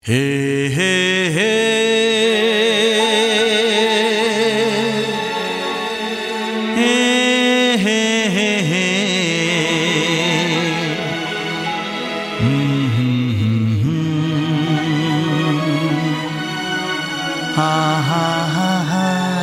हे हे हे हे हे हे हे हा हा हा हा।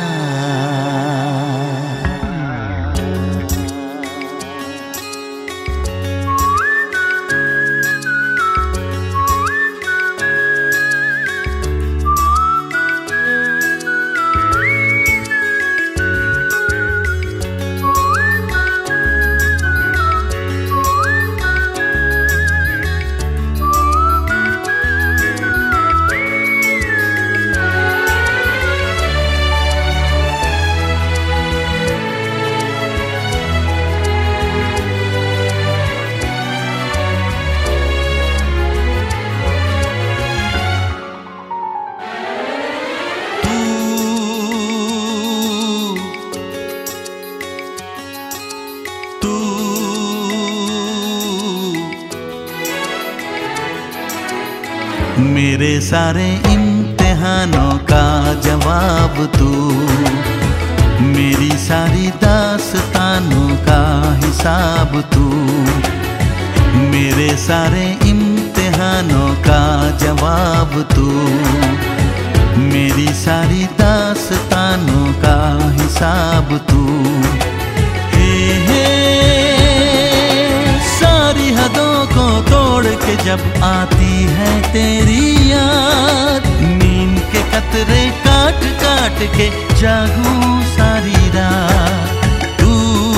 मेरे सारे इम्तिहानों का जवाब तू, मेरी सारी दास्तानों का हिसाब तू। मेरे सारे इम्तिहानों का जवाब तू, मेरी सारी दास्तानों का हिसाब तू। सारी हदों को तोड़ के जब आती है तेरी याद, नींद के कतरे काट काट के जागूं सारी रात। तू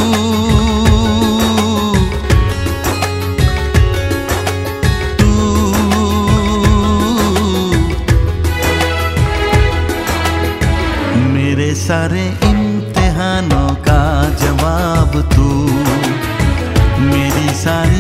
मेरे सारे इम्तिहानों का जवाब तू, मेरी सारी